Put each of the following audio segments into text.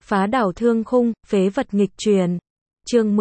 Phá đảo thương khung, phế vật nghịch truyền. Chương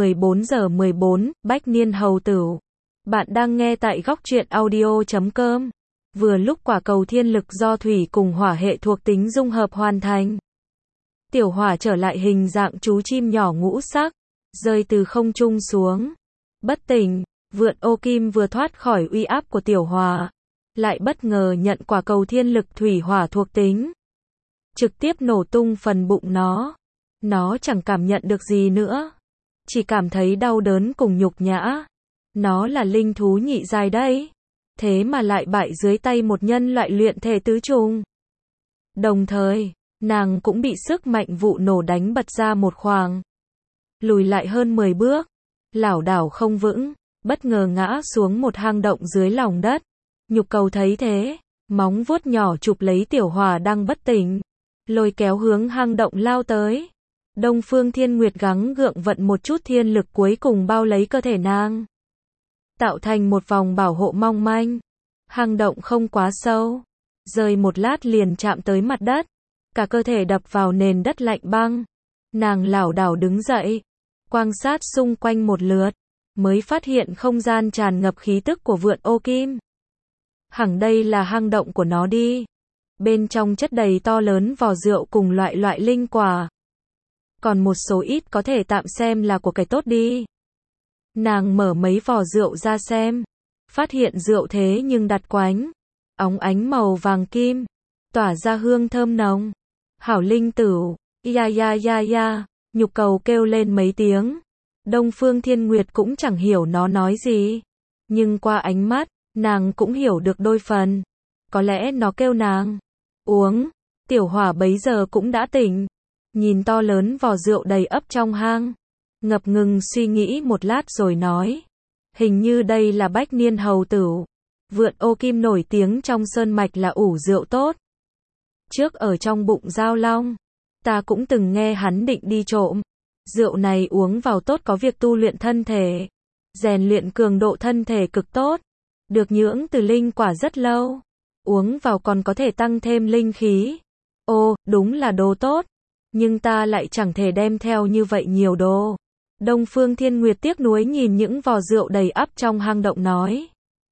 14:14, Bách Niên Hầu Tửu. Bạn đang nghe tại góc truyện audio.com. Vừa lúc quả cầu thiên lực do thủy cùng hỏa hệ thuộc tính dung hợp hoàn thành. Tiểu hỏa trở lại hình dạng chú chim nhỏ ngũ sắc, rơi từ không trung xuống. Bất tỉnh, Vượn Ô Kim vừa thoát khỏi uy áp của tiểu hỏa, lại bất ngờ nhận quả cầu thiên lực thủy hỏa thuộc tính. Trực tiếp nổ tung phần bụng nó. Nó chẳng cảm nhận được gì nữa, chỉ cảm thấy đau đớn cùng nhục nhã. Nó là linh thú nhị giai đấy, thế mà lại bại dưới tay một nhân loại luyện thể tứ trùng. Đồng thời, nàng cũng bị sức mạnh vụ nổ đánh bật ra một khoảng, lùi lại hơn 10 bước, lảo đảo không vững, bất ngờ ngã xuống một hang động dưới lòng đất. Nhục cầu thấy thế, móng vuốt nhỏ chụp lấy tiểu hỏa đang bất tỉnh, lôi kéo hướng hang động lao tới. Đông Phương Thiên Nguyệt gắng gượng vận một chút thiên lực cuối cùng bao lấy cơ thể nàng, tạo thành một vòng bảo hộ mong manh. Hang động không quá sâu, rơi một lát liền chạm tới mặt đất, cả cơ thể đập vào nền đất lạnh băng. Nàng lảo đảo đứng dậy, quan sát xung quanh một lượt, mới phát hiện không gian tràn ngập khí tức của Vượn Ô Kim. Hẳn đây là hang động của nó đi. Bên trong chất đầy to lớn vò rượu cùng loại linh quả. Còn một số ít có thể tạm xem là của cái tốt đi. Nàng mở mấy vò rượu ra xem, phát hiện rượu thế nhưng đặt quánh, óng ánh màu vàng kim, tỏa ra hương thơm nồng. Hảo linh tửu, ya ya ya ya, nhục cầu kêu lên mấy tiếng. Đông Phương Thiên Nguyệt cũng chẳng hiểu nó nói gì, nhưng qua ánh mắt, nàng cũng hiểu được đôi phần. Có lẽ nó kêu nàng uống. Tiểu hỏa bấy giờ cũng đã tỉnh, nhìn to lớn vò rượu đầy ắp trong hang, ngập ngừng suy nghĩ một lát rồi nói, hình như đây là Bách Niên Hầu Tửu. Vượn Ô Kim nổi tiếng trong sơn mạch là ủ rượu tốt. Trước ở trong bụng Giao Long, ta cũng từng nghe hắn định đi trộm. Rượu này uống vào tốt, có việc tu luyện thân thể, rèn luyện cường độ thân thể cực tốt, được nhưỡng từ linh quả rất lâu, uống vào còn có thể tăng thêm linh khí. Ô, đúng là đồ tốt, nhưng ta lại chẳng thể đem theo như vậy nhiều đồ. Đông Phương Thiên Nguyệt tiếc nuối nhìn những vò rượu đầy ắp trong hang động nói,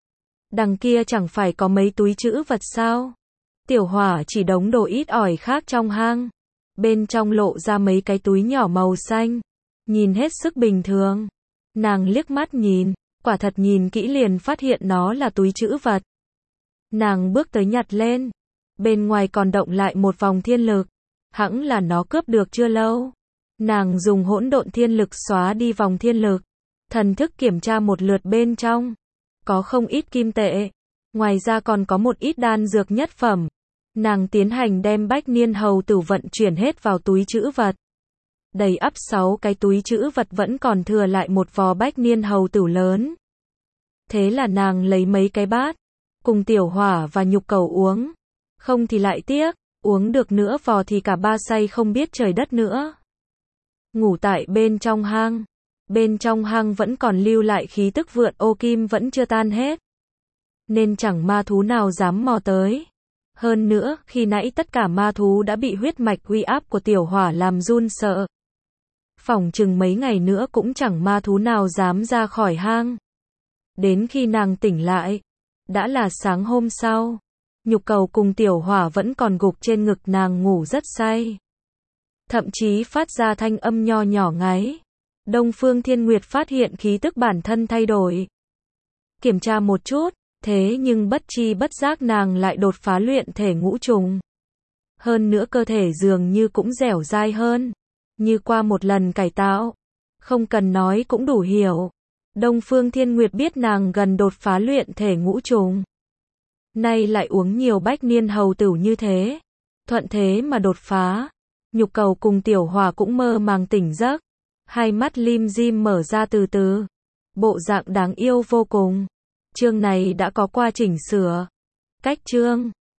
đằng kia chẳng phải có mấy túi trữ vật sao? Tiểu hỏa chỉ đống đồ ít ỏi khác trong hang, bên trong lộ ra mấy cái túi nhỏ màu xanh, nhìn hết sức bình thường. Nàng liếc mắt nhìn, quả thật nhìn kỹ liền phát hiện nó là túi trữ vật. Nàng bước tới nhặt lên, bên ngoài còn động lại một vòng thiên lực, hẳn là nó cướp được chưa lâu. Nàng dùng hỗn độn thiên lực xóa đi vòng thiên lực, thần thức kiểm tra một lượt bên trong, có không ít kim tệ, ngoài ra còn có một ít đan dược nhất phẩm. Nàng tiến hành đem Bách Niên Hầu Tửu vận chuyển hết vào túi trữ vật. Đầy ắp 6 cái túi trữ vật, vẫn còn thừa lại một vò Bách Niên Hầu Tửu lớn. Thế là nàng lấy mấy cái bát, cùng tiểu hỏa và nhục cầu uống. Không thì lại tiếc, uống được nữa vò thì cả ba say không biết trời đất nữa. Ngủ tại bên trong hang. Bên trong hang vẫn còn lưu lại khí tức Vượn Ô Kim vẫn chưa tan hết, nên chẳng ma thú nào dám mò tới. Hơn nữa, khi nãy tất cả ma thú đã bị huyết mạch uy áp của tiểu hỏa làm run sợ. Phỏng chừng mấy ngày nữa cũng chẳng ma thú nào dám ra khỏi hang. Đến khi nàng tỉnh lại, đã là sáng hôm sau. Nhục cầu cùng tiểu hỏa vẫn còn gục trên ngực nàng ngủ rất say, thậm chí phát ra thanh âm nho nhỏ ngáy. Đông Phương Thiên Nguyệt phát hiện khí tức bản thân thay đổi, kiểm tra một chút, thế nhưng bất chi bất giác nàng lại đột phá luyện thể ngũ trùng. Hơn nữa cơ thể dường như cũng dẻo dai hơn, như qua một lần cải tạo. Không cần nói cũng đủ hiểu, Đông Phương Thiên Nguyệt biết nàng gần đột phá luyện thể ngũ trùng. Nay lại uống nhiều Bách Niên Hầu Tửu như thế, thuận thế mà đột phá. Nhục cầu cùng tiểu hỏa cũng mơ màng tỉnh giấc, hai mắt lim dim mở ra từ từ, bộ dạng đáng yêu vô cùng. Chương này đã có qua chỉnh sửa. Cách chương